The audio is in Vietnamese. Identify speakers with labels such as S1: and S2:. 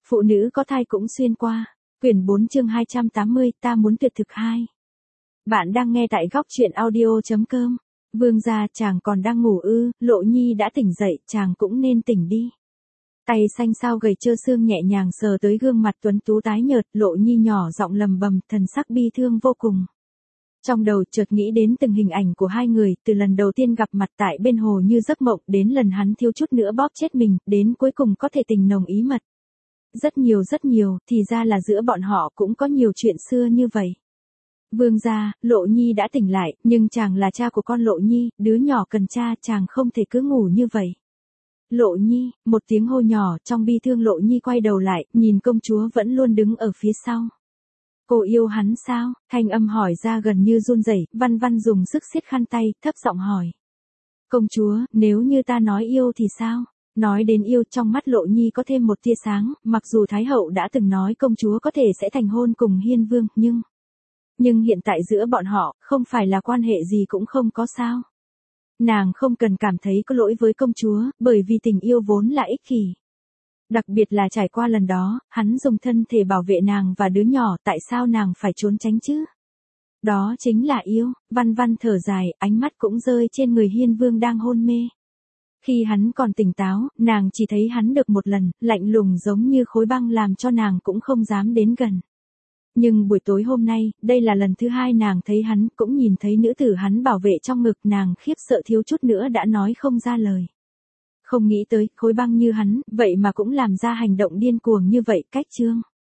S1: Phụ nữ có thai cũng xuyên qua. Quyển 4 chương 280, ta muốn tuyệt thực 2. Bạn đang nghe tại góc truyện audio.com. Vương gia, chàng còn đang ngủ ư? Lộ Nhi đã tỉnh dậy, chàng cũng nên tỉnh đi. Tay xanh xao gầy trơ xương nhẹ nhàng sờ tới gương mặt tuấn tú tái nhợt, Lộ Nhi nhỏ giọng lầm bầm, thần sắc bi thương vô cùng. Trong đầu chợt nghĩ đến từng hình ảnh của hai người, từ lần đầu tiên gặp mặt tại bên hồ như giấc mộng, đến lần hắn thiếu chút nữa bóp chết mình, đến cuối cùng có thể tình nồng ý mật. Rất nhiều, thì ra là giữa bọn họ cũng có nhiều chuyện xưa như vậy. Vương gia, Lộ Nhi đã tỉnh lại, nhưng chàng là cha của con Lộ Nhi, đứa nhỏ cần cha, chàng không thể cứ ngủ như vậy. Lộ Nhi, một tiếng hô nhỏ, trong bi thương Lộ Nhi quay đầu lại, nhìn công chúa vẫn luôn đứng ở phía sau. Cô yêu hắn sao? Thanh âm hỏi ra gần như run rẩy, Văn Văn dùng sức siết khăn tay, thấp giọng hỏi. Công chúa, nếu như ta nói yêu thì sao? Nói đến yêu, trong mắt Lộ Nhi có thêm một tia sáng, mặc dù Thái hậu đã từng nói công chúa có thể sẽ thành hôn cùng Hiên Vương, nhưng hiện tại giữa bọn họ, không phải là quan hệ gì cũng không có sao. Nàng không cần cảm thấy có lỗi với công chúa, bởi vì tình yêu vốn là ích kỷ. Đặc biệt là trải qua lần đó, hắn dùng thân thể bảo vệ nàng và đứa nhỏ, tại sao nàng phải trốn tránh chứ? Đó chính là yêu. Văn Văn thở dài, ánh mắt cũng rơi trên người Hiên Vương đang hôn mê. Khi hắn còn tỉnh táo, nàng chỉ thấy hắn được một lần, lạnh lùng giống như khối băng làm cho nàng cũng không dám đến gần. Nhưng buổi tối hôm nay, đây là lần thứ hai nàng thấy hắn, cũng nhìn thấy nữ tử hắn bảo vệ trong ngực, nàng khiếp sợ thiếu chút nữa đã nói không ra lời. Không nghĩ tới, khối băng như hắn, vậy mà cũng làm ra hành động điên cuồng như vậy, cách chương.